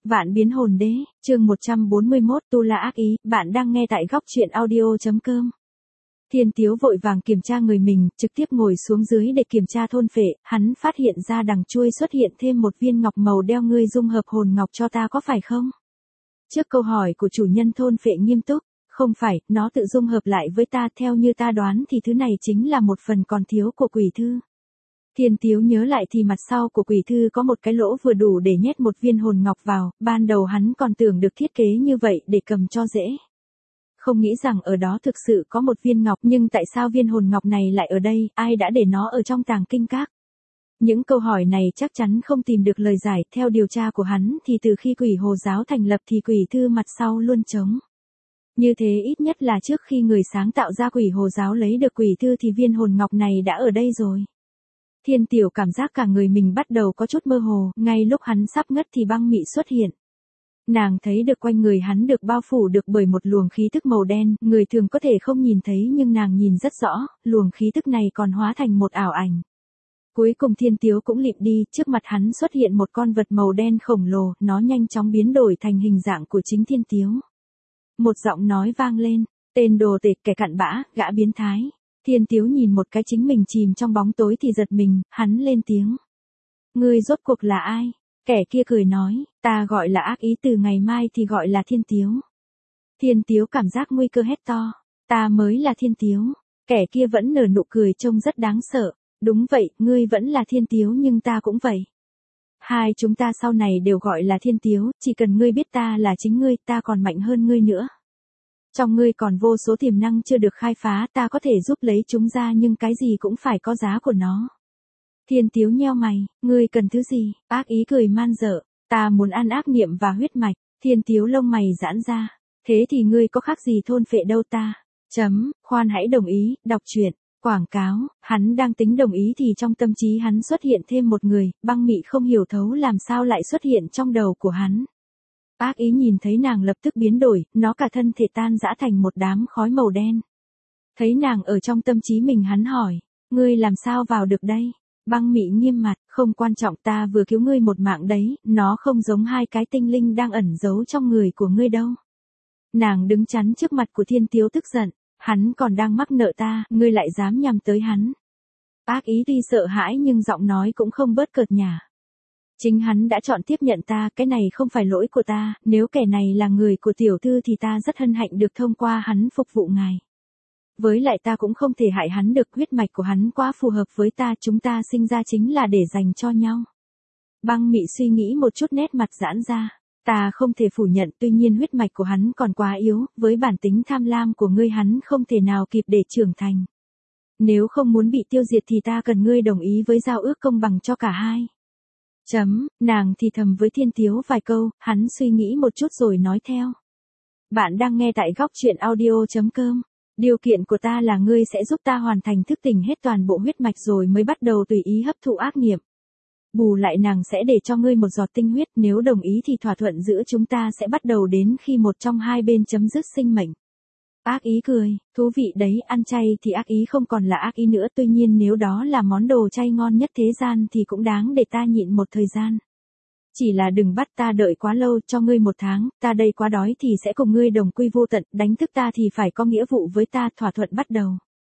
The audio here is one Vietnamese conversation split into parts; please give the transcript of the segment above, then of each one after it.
Vạn biến hồn đế, chương 141 Tu La ác ý, bạn đang nghe tại góc truyện audio.com. Thiên Tiếu vội vàng kiểm tra người mình, trực tiếp ngồi xuống dưới để kiểm tra thôn phệ, hắn phát hiện ra đằng chuôi xuất hiện thêm một viên ngọc màu đeo, ngươi dung hợp hồn ngọc cho ta có phải không? Trước câu hỏi của chủ nhân thôn phệ nghiêm túc, không phải, nó tự dung hợp lại với ta, theo như ta đoán thì thứ này chính là một phần còn thiếu của quỷ thư. Thiên Tiếu nhớ lại thì mặt sau của quỷ thư có một cái lỗ vừa đủ để nhét một viên hồn ngọc vào, ban đầu hắn còn tưởng được thiết kế như vậy để cầm cho dễ. Không nghĩ rằng ở đó thực sự có một viên ngọc, nhưng tại sao viên hồn ngọc này lại ở đây, ai đã để nó ở trong tàng kinh các? Những câu hỏi này chắc chắn không tìm được lời giải, theo điều tra của hắn thì từ khi quỷ hồ giáo thành lập thì quỷ thư mặt sau luôn trống. Như thế ít nhất là trước khi người sáng tạo ra quỷ hồ giáo lấy được quỷ thư thì viên hồn ngọc này đã ở đây rồi. Thiên Tiểu cảm giác cả người mình bắt đầu có chút mơ hồ, ngay lúc hắn sắp ngất thì băng mị xuất hiện. Nàng thấy được quanh người hắn được bao phủ được bởi một luồng khí tức màu đen, người thường có thể không nhìn thấy nhưng nàng nhìn rất rõ, luồng khí tức này còn hóa thành một ảo ảnh. Cuối cùng Thiên Tiếu cũng lịm đi, trước mặt hắn xuất hiện một con vật màu đen khổng lồ, nó nhanh chóng biến đổi thành hình dạng của chính Thiên Tiếu. Một giọng nói vang lên, tên đồ tể, kẻ cặn bã, gã biến thái. Thiên Tiếu nhìn một cái chính mình chìm trong bóng tối thì giật mình, hắn lên tiếng. Ngươi rốt cuộc là ai? Kẻ kia cười nói, ta gọi là ác ý, từ ngày mai thì gọi là Thiên Tiếu. Thiên Tiếu cảm giác nguy cơ hét to, ta mới là Thiên Tiếu. Kẻ kia vẫn nở nụ cười trông rất đáng sợ, đúng vậy, ngươi vẫn là Thiên Tiếu nhưng ta cũng vậy. Hai chúng ta sau này đều gọi là Thiên Tiếu, chỉ cần ngươi biết ta là chính ngươi, ta còn mạnh hơn ngươi nữa. Trong ngươi còn vô số tiềm năng chưa được khai phá, ta có thể giúp lấy chúng ra nhưng cái gì cũng phải có giá của nó. Thiên Tiếu nheo mày, ngươi cần thứ gì? Ác ý cười man dợ, ta muốn ăn ác niệm và huyết mạch. Thiên Tiếu lông mày giãn ra, thế thì ngươi có khác gì thôn phệ đâu ta. Khoan hãy đồng ý, đọc truyện, quảng cáo, hắn đang tính đồng ý thì trong tâm trí hắn xuất hiện thêm một người, băng mị không hiểu thấu làm sao lại xuất hiện trong đầu của hắn. Ác ý nhìn thấy nàng lập tức biến đổi, nó cả thân thể tan rã thành một đám khói màu đen. Thấy nàng ở trong tâm trí mình hắn hỏi, ngươi làm sao vào được đây? Băng mị nghiêm mặt, không quan trọng, ta vừa cứu ngươi một mạng đấy, nó không giống hai cái tinh linh đang ẩn giấu trong người của ngươi đâu. Nàng đứng chắn trước mặt của Thiên Tiếu tức giận, hắn còn đang mắc nợ ta, ngươi lại dám nhằm tới hắn. Ác ý tuy sợ hãi nhưng giọng nói cũng không bớt cợt nhả. Chính hắn đã chọn tiếp nhận ta, cái này không phải lỗi của ta, nếu kẻ này là người của tiểu thư thì ta rất hân hạnh được thông qua hắn phục vụ ngài. Với lại ta cũng không thể hại hắn được, huyết mạch của hắn quá phù hợp với ta, chúng ta sinh ra chính là để dành cho nhau. Băng mị suy nghĩ một chút, nét mặt giãn ra, ta không thể phủ nhận, tuy nhiên huyết mạch của hắn còn quá yếu, với bản tính tham lam của ngươi hắn không thể nào kịp để trưởng thành. Nếu không muốn bị tiêu diệt thì ta cần ngươi đồng ý với giao ước công bằng cho cả hai. Nàng thì thầm với Thiên Tiếu vài câu, hắn suy nghĩ một chút rồi nói theo. Bạn đang nghe tại góc truyện audio.com. Điều kiện của ta là ngươi sẽ giúp ta hoàn thành thức tỉnh hết toàn bộ huyết mạch rồi mới bắt đầu tùy ý hấp thụ ác niệm. Bù lại nàng sẽ để cho ngươi một giọt tinh huyết, nếu đồng ý thì thỏa thuận giữa chúng ta sẽ bắt đầu đến khi một trong hai bên chấm dứt sinh mệnh. Ác ý cười, thú vị đấy, ăn chay thì ác ý không còn là ác ý nữa, tuy nhiên nếu đó là món đồ chay ngon nhất thế gian thì cũng đáng để ta nhịn một thời gian. Chỉ là đừng bắt ta đợi quá lâu, cho ngươi 1 tháng, ta đây quá đói thì sẽ cùng ngươi đồng quy vô tận, đánh thức ta thì phải có nghĩa vụ với ta, thỏa thuận bắt đầu.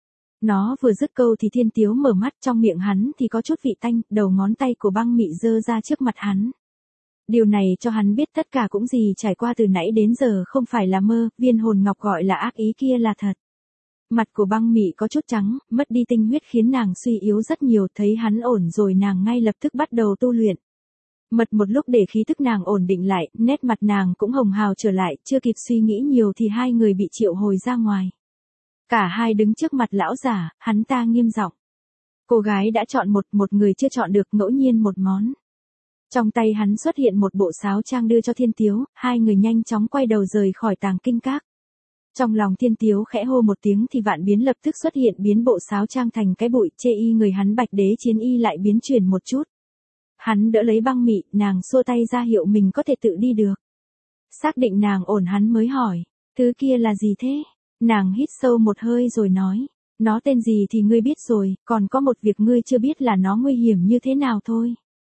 Nó vừa dứt câu thì Thiên Tiếu mở mắt, trong miệng hắn thì có chút vị tanh, đầu ngón tay của băng mị giơ ra trước mặt hắn. Điều này cho hắn biết tất cả cũng gì trải qua từ nãy đến giờ không phải là mơ, viên hồn ngọc gọi là ác ý kia là thật. Mặt của băng mị có chút trắng, mất đi tinh huyết khiến nàng suy yếu rất nhiều, thấy hắn ổn rồi nàng ngay lập tức bắt đầu tu luyện. Mật một lúc để khí tức nàng ổn định lại, nét mặt nàng cũng hồng hào trở lại, chưa kịp suy nghĩ nhiều thì hai người bị triệu hồi ra ngoài. Cả hai đứng trước mặt lão giả, hắn ta nghiêm giọng. Cô gái đã chọn một người chưa chọn được, ngẫu nhiên một món. Trong tay hắn xuất hiện một bộ sáo trang đưa cho Thiên Tiếu, hai người nhanh chóng quay đầu rời khỏi tàng kinh các. Trong lòng Thiên Tiếu khẽ hô một tiếng thì vạn biến lập tức xuất hiện, biến bộ sáo trang thành cái bụi, chê y người hắn bạch đế chiến y lại biến chuyển một chút. Hắn đỡ lấy băng mị, nàng xua tay ra hiệu mình có thể tự đi được. Xác định nàng ổn hắn mới hỏi, thứ kia là gì thế? Nàng hít sâu một hơi rồi nói, nó tên gì thì ngươi biết rồi, còn có một việc ngươi chưa biết là nó nguy hiểm như thế nào thôi.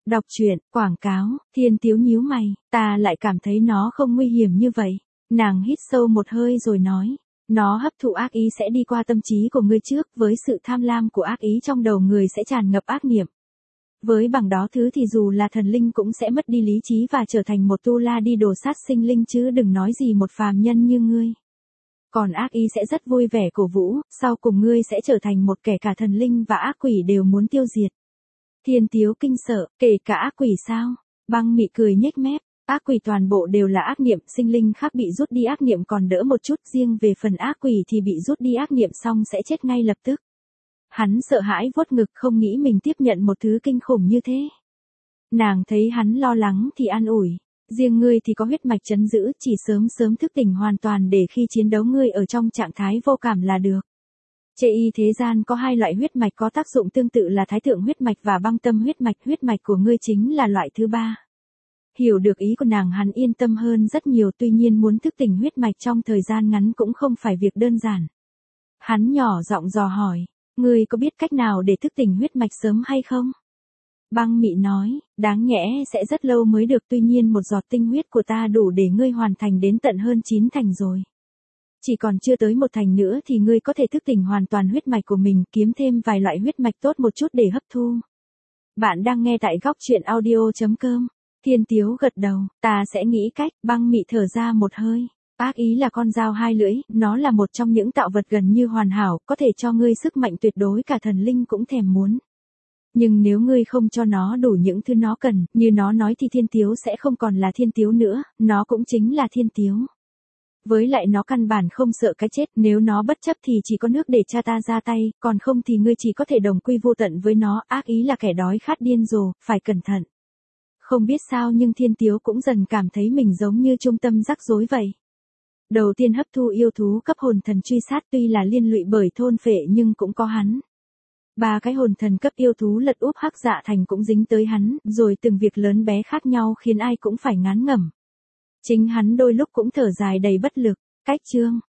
Đọc truyện, quảng cáo, Thiên Tiếu nhíu mày, ta lại cảm thấy nó không nguy hiểm như vậy. Nàng hít sâu một hơi rồi nói, nó hấp thụ ác ý sẽ đi qua tâm trí của ngươi trước, với sự tham lam của ác ý trong đầu người sẽ tràn ngập ác niệm. Với bằng đó thứ thì dù là thần linh cũng sẽ mất đi lý trí và trở thành một tu la đi đồ sát sinh linh chứ đừng nói gì một phàm nhân như ngươi. Còn ác ý sẽ rất vui vẻ cổ vũ, sau cùng ngươi sẽ trở thành một kẻ cả thần linh và ác quỷ đều muốn tiêu diệt. Thiên Tiếu kinh sợ, kể cả ác quỷ sao? Băng Mị cười nhếch mép, ác quỷ toàn bộ đều là ác niệm, sinh linh khác bị rút đi ác niệm còn đỡ một chút, riêng về phần ác quỷ thì bị rút đi ác niệm xong sẽ chết ngay lập tức. Hắn sợ hãi vuốt ngực không nghĩ mình tiếp nhận một thứ kinh khủng như thế. Nàng thấy hắn lo lắng thì an ủi, riêng ngươi thì có huyết mạch trấn giữ, chỉ sớm sớm thức tỉnh hoàn toàn để khi chiến đấu ngươi ở trong trạng thái vô cảm là được. Chê y thế gian có hai loại huyết mạch có tác dụng tương tự là thái thượng huyết mạch và băng tâm huyết mạch của ngươi chính là loại thứ ba. Hiểu được ý của nàng hắn yên tâm hơn rất nhiều, tuy nhiên muốn thức tỉnh huyết mạch trong thời gian ngắn cũng không phải việc đơn giản. Hắn nhỏ giọng dò hỏi, ngươi có biết cách nào để thức tỉnh huyết mạch sớm hay không? Băng Mị nói, đáng nhẽ sẽ rất lâu mới được, tuy nhiên một giọt tinh huyết của ta đủ để ngươi hoàn thành đến tận hơn 9 thành rồi. Chỉ còn chưa tới 1 thành nữa thì ngươi có thể thức tỉnh hoàn toàn huyết mạch của mình, kiếm thêm vài loại huyết mạch tốt một chút để hấp thu. Bạn đang nghe tại góc truyện audio.com. Thiên Tiếu gật đầu, ta sẽ nghĩ cách. Băng Mị thở ra một hơi. Ác ý là con dao hai lưỡi, nó là một trong những tạo vật gần như hoàn hảo, có thể cho ngươi sức mạnh tuyệt đối cả thần linh cũng thèm muốn. Nhưng nếu ngươi không cho nó đủ những thứ nó cần, như nó nói thì Thiên Tiếu sẽ không còn là Thiên Tiếu nữa, nó cũng chính là Thiên Tiếu. Với lại nó căn bản không sợ cái chết, nếu nó bất chấp thì chỉ có nước để cha ta ra tay, còn không thì ngươi chỉ có thể đồng quy vô tận với nó, ác ý là kẻ đói khát điên rồ, phải cẩn thận. Không biết sao nhưng Thiên Tiếu cũng dần cảm thấy mình giống như trung tâm rắc rối vậy. Đầu tiên hấp thu yêu thú cấp hồn thần truy sát tuy là liên lụy bởi thôn phệ nhưng cũng có hắn. 3 cái hồn thần cấp yêu thú lật úp Hắc Dạ Thành cũng dính tới hắn, rồi từng việc lớn bé khác nhau khiến ai cũng phải ngán ngẩm. Chính hắn đôi lúc cũng thở dài đầy bất lực. Cách chương